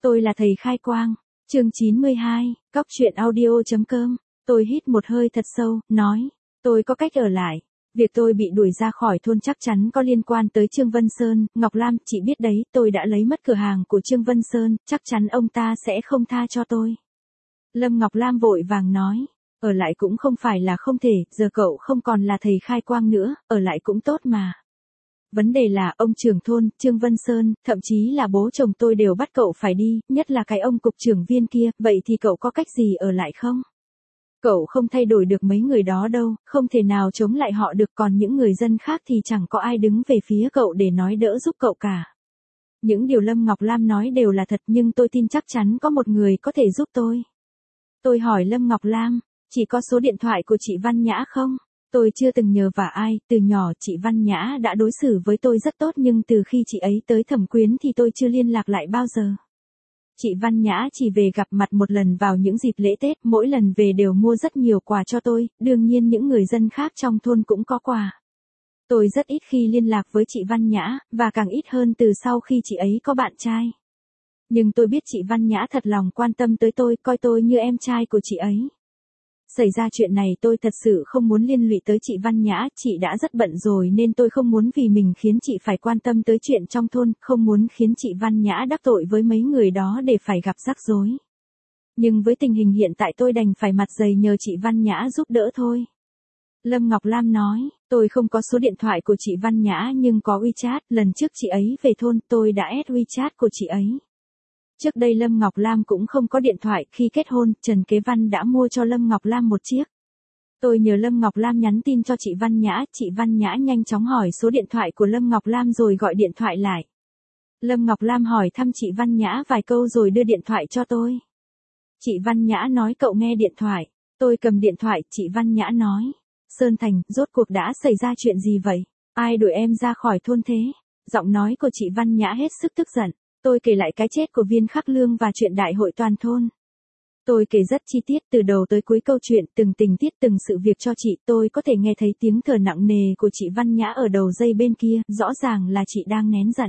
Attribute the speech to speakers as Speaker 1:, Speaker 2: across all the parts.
Speaker 1: Tôi là thầy khai quang. Chương 92, Cóc truyện audio.com. Tôi hít một hơi thật sâu, nói, tôi có cách ở lại. Việc tôi bị đuổi ra khỏi thôn chắc chắn có liên quan tới Trương Vân Sơn, Ngọc Lam, chị biết đấy, tôi đã lấy mất cửa hàng của Trương Vân Sơn, chắc chắn ông ta sẽ không tha cho tôi. Lâm Ngọc Lam vội vàng nói, ở lại cũng không phải là không thể, giờ cậu không còn là thầy khai quang nữa, ở lại cũng tốt mà. Vấn đề là ông trưởng thôn, Trương Vân Sơn, thậm chí là bố chồng tôi đều bắt cậu phải đi, nhất là cái ông cục trưởng viên kia, vậy thì cậu có cách gì ở lại không? Cậu không thay đổi được mấy người đó đâu, không thể nào chống lại họ được, còn những người dân khác thì chẳng có ai đứng về phía cậu để nói đỡ giúp cậu cả. Những điều Lâm Ngọc Lam nói đều là thật nhưng tôi tin chắc chắn có một người có thể giúp tôi. Tôi hỏi Lâm Ngọc Lam, chỉ có số điện thoại của chị Văn Nhã không? Tôi chưa từng nhờ vả ai, từ nhỏ chị Văn Nhã đã đối xử với tôi rất tốt nhưng từ khi chị ấy tới Thẩm Quyến thì tôi chưa liên lạc lại bao giờ. Chị Văn Nhã chỉ về gặp mặt một lần vào những dịp lễ Tết, mỗi lần về đều mua rất nhiều quà cho tôi, đương nhiên những người dân khác trong thôn cũng có quà. Tôi rất ít khi liên lạc với chị Văn Nhã, và càng ít hơn từ sau khi chị ấy có bạn trai. Nhưng tôi biết chị Văn Nhã thật lòng quan tâm tới tôi, coi tôi như em trai của chị ấy. Xảy ra chuyện này tôi thật sự không muốn liên lụy tới chị Văn Nhã, chị đã rất bận rồi nên tôi không muốn vì mình khiến chị phải quan tâm tới chuyện trong thôn, không muốn khiến chị Văn Nhã đắc tội với mấy người đó để phải gặp rắc rối. Nhưng với tình hình hiện tại tôi đành phải mặt dày nhờ chị Văn Nhã giúp đỡ thôi. Lâm Ngọc Lam nói, tôi không có số điện thoại của chị Văn Nhã nhưng có WeChat, lần trước chị ấy về thôn tôi đã add WeChat của chị ấy. Trước đây Lâm Ngọc Lam cũng không có điện thoại, khi kết hôn, Trần Kế Văn đã mua cho Lâm Ngọc Lam một chiếc. Tôi nhờ Lâm Ngọc Lam nhắn tin cho chị Văn Nhã nhanh chóng hỏi số điện thoại của Lâm Ngọc Lam rồi gọi điện thoại lại. Lâm Ngọc Lam hỏi thăm chị Văn Nhã vài câu rồi đưa điện thoại cho tôi. Chị Văn Nhã nói cậu nghe điện thoại. Tôi cầm điện thoại, chị Văn Nhã nói. Sơn Thành, rốt cuộc đã xảy ra chuyện gì vậy? Ai đuổi em ra khỏi thôn thế? Giọng nói của chị Văn Nhã hết sức tức giận. Tôi kể lại cái chết của Viên Khắc Lương và chuyện đại hội toàn thôn. Tôi kể rất chi tiết từ đầu tới cuối câu chuyện, từng tình tiết từng sự việc cho chị. Tôi có thể nghe thấy tiếng thở nặng nề của chị Văn Nhã ở đầu dây bên kia, rõ ràng là chị đang nén giận.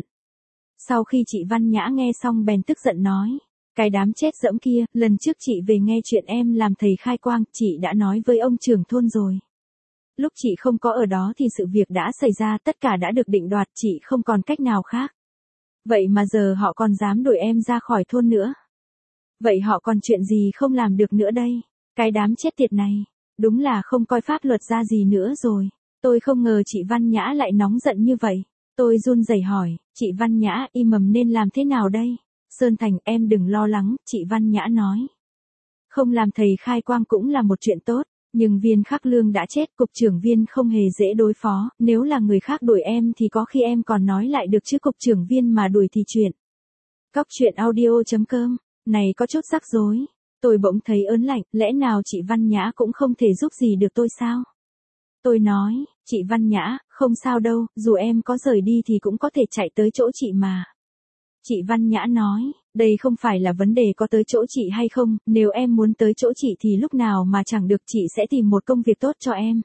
Speaker 1: Sau khi chị Văn Nhã nghe xong bèn tức giận nói, cái đám chết dẫm kia, lần trước chị về nghe chuyện em làm thầy khai quang, chị đã nói với ông trưởng thôn rồi. Lúc chị không có ở đó thì sự việc đã xảy ra, tất cả đã được định đoạt, chị không còn cách nào khác. Vậy mà giờ họ còn dám đuổi em ra khỏi thôn nữa. Vậy họ còn chuyện gì không làm được nữa đây? Cái đám chết tiệt này, đúng là không coi pháp luật ra gì nữa rồi. Tôi không ngờ chị Văn Nhã lại nóng giận như vậy. Tôi run rẩy hỏi, chị Văn Nhã, im mầm nên làm thế nào đây? Sơn Thành, em đừng lo lắng, chị Văn Nhã nói. Không làm thầy khai quang cũng là một chuyện tốt. Nhưng Viên Khắc Lương đã chết, cục trưởng Viên không hề dễ đối phó, nếu là người khác đuổi em thì có khi em còn nói lại được chứ cục trưởng Viên mà đuổi thì chuyện. Cóc truyện audio.com, này có chút rắc rối. Tôi bỗng thấy ớn lạnh, lẽ nào chị Văn Nhã cũng không thể giúp gì được tôi sao? Tôi nói, chị Văn Nhã, không sao đâu, dù em có rời đi thì cũng có thể chạy tới chỗ chị mà. Chị Văn Nhã nói, đây không phải là vấn đề có tới chỗ chị hay không, nếu em muốn tới chỗ chị thì lúc nào mà chẳng được chị sẽ tìm một công việc tốt cho em.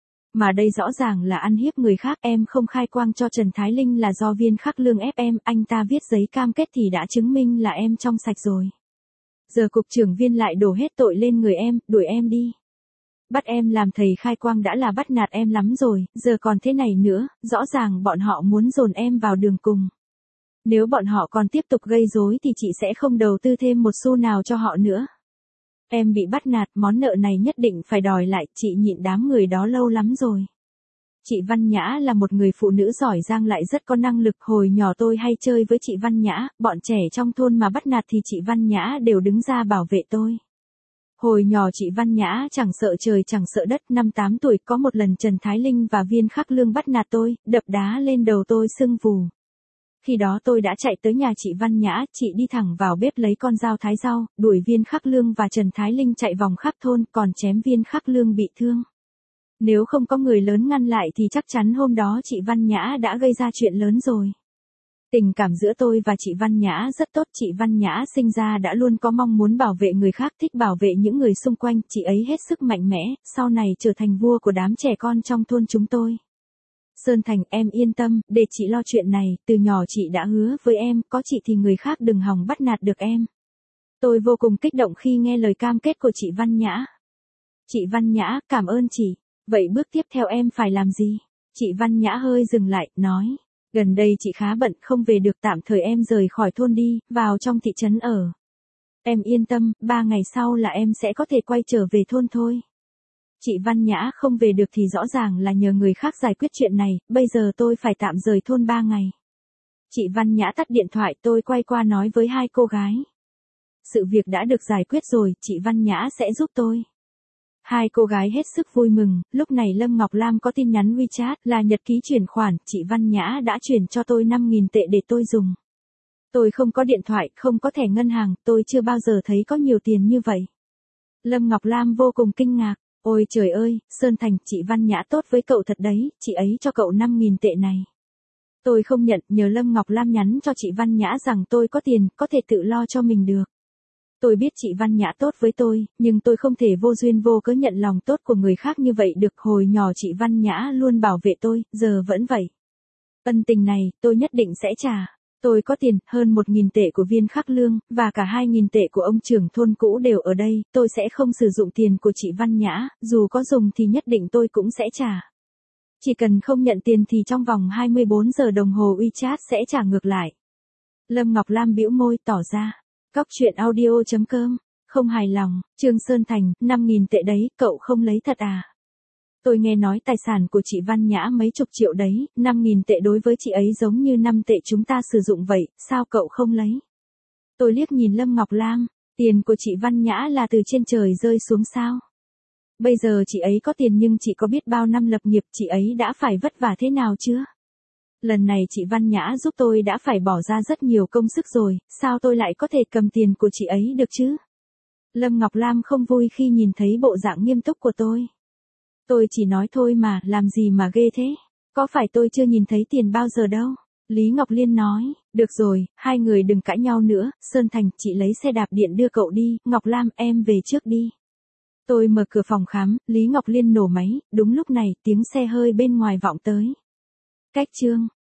Speaker 1: Mà đây rõ ràng là ăn hiếp người khác, em không khai quang cho Trần Thái Linh là do Viên Khắc Lương ép em, anh ta viết giấy cam kết thì đã chứng minh là em trong sạch rồi. Giờ cục trưởng Viên lại đổ hết tội lên người em, đuổi em đi. Bắt em làm thầy khai quang đã là bắt nạt em lắm rồi, giờ còn thế này nữa, rõ ràng bọn họ muốn dồn em vào đường cùng. Nếu bọn họ còn tiếp tục gây rối thì chị sẽ không đầu tư thêm một xu nào cho họ nữa. Em bị bắt nạt, món nợ này nhất định phải đòi lại, chị nhịn đám người đó lâu lắm rồi. Chị Văn Nhã là một người phụ nữ giỏi giang lại rất có năng lực, hồi nhỏ tôi hay chơi với chị Văn Nhã, bọn trẻ trong thôn mà bắt nạt thì chị Văn Nhã đều đứng ra bảo vệ tôi. Hồi nhỏ chị Văn Nhã chẳng sợ trời chẳng sợ đất, năm 8 tuổi có một lần Trần Thái Linh và Viên Khắc Lương bắt nạt tôi, đập đá lên đầu tôi sưng vù. Khi đó tôi đã chạy tới nhà chị Văn Nhã, chị đi thẳng vào bếp lấy con dao thái rau, đuổi Viên Khắc Lương và Trần Thái Linh chạy vòng khắp thôn, còn chém Viên Khắc Lương bị thương. Nếu không có người lớn ngăn lại thì chắc chắn hôm đó chị Văn Nhã đã gây ra chuyện lớn rồi. Tình cảm giữa tôi và chị Văn Nhã rất tốt, chị Văn Nhã sinh ra đã luôn có mong muốn bảo vệ người khác, thích bảo vệ những người xung quanh, chị ấy hết sức mạnh mẽ, sau này trở thành vua của đám trẻ con trong thôn chúng tôi. Sơn Thành, em yên tâm, để chị lo chuyện này, từ nhỏ chị đã hứa với em, có chị thì người khác đừng hòng bắt nạt được em. Tôi vô cùng kích động khi nghe lời cam kết của chị Văn Nhã. Chị Văn Nhã, cảm ơn chị. Vậy bước tiếp theo em phải làm gì? Chị Văn Nhã hơi dừng lại, nói. Gần đây chị khá bận không về được, tạm thời em rời khỏi thôn đi, vào trong thị trấn ở. Em yên tâm, 3 ngày sau là em sẽ có thể quay trở về thôn thôi. Chị Văn Nhã không về được thì rõ ràng là nhờ người khác giải quyết chuyện này, bây giờ tôi phải tạm rời thôn 3 ngày. Chị Văn Nhã tắt điện thoại, tôi quay qua nói với hai cô gái. Sự việc đã được giải quyết rồi, chị Văn Nhã sẽ giúp tôi. Hai cô gái hết sức vui mừng, lúc này Lâm Ngọc Lam có tin nhắn WeChat là nhật ký chuyển khoản, chị Văn Nhã đã chuyển cho tôi 5.000 tệ để tôi dùng. Tôi không có điện thoại, không có thẻ ngân hàng, tôi chưa bao giờ thấy có nhiều tiền như vậy. Lâm Ngọc Lam vô cùng kinh ngạc. Ôi trời ơi, Sơn Thành, chị Văn Nhã tốt với cậu thật đấy, chị ấy cho cậu 5.000 tệ này. Tôi không nhận, nhờ Lâm Ngọc Lam nhắn cho chị Văn Nhã rằng tôi có tiền, có thể tự lo cho mình được. Tôi biết chị Văn Nhã tốt với tôi, nhưng tôi không thể vô duyên vô cớ nhận lòng tốt của người khác như vậy được. Hồi nhỏ chị Văn Nhã luôn bảo vệ tôi, giờ vẫn vậy. Ân tình này, tôi nhất định sẽ trả. Tôi có tiền, hơn 1.000 tệ của Viên Khắc Lương, và cả 2.000 tệ của ông trưởng thôn cũ đều ở đây, tôi sẽ không sử dụng tiền của chị Văn Nhã, dù có dùng thì nhất định tôi cũng sẽ trả. Chỉ cần không nhận tiền thì trong vòng 24 giờ đồng hồ WeChat sẽ trả ngược lại. Lâm Ngọc Lam bĩu môi tỏ ra. Cóc truyện audio.com, không hài lòng, Trương Sơn Thành, 5.000 tệ đấy, cậu không lấy thật à? Tôi nghe nói tài sản của chị Văn Nhã mấy chục triệu đấy, 5.000 tệ đối với chị ấy giống như 5 tệ chúng ta sử dụng vậy, sao cậu không lấy? Tôi liếc nhìn Lâm Ngọc Lam, tiền của chị Văn Nhã là từ trên trời rơi xuống sao? Bây giờ chị ấy có tiền nhưng chị có biết bao năm lập nghiệp chị ấy đã phải vất vả thế nào chưa? Lần này chị Văn Nhã giúp tôi đã phải bỏ ra rất nhiều công sức rồi, sao tôi lại có thể cầm tiền của chị ấy được chứ? Lâm Ngọc Lam không vui khi nhìn thấy bộ dạng nghiêm túc của tôi. Tôi chỉ nói thôi mà, làm gì mà ghê thế? Có phải tôi chưa nhìn thấy tiền bao giờ đâu? Lý Ngọc Liên nói, được rồi, hai người đừng cãi nhau nữa, Sơn Thành, chị lấy xe đạp điện đưa cậu đi, Ngọc Lam, em về trước đi. Tôi mở cửa phòng khám, Lý Ngọc Liên nổ máy, đúng lúc này, tiếng xe hơi bên ngoài vọng tới. Cách chương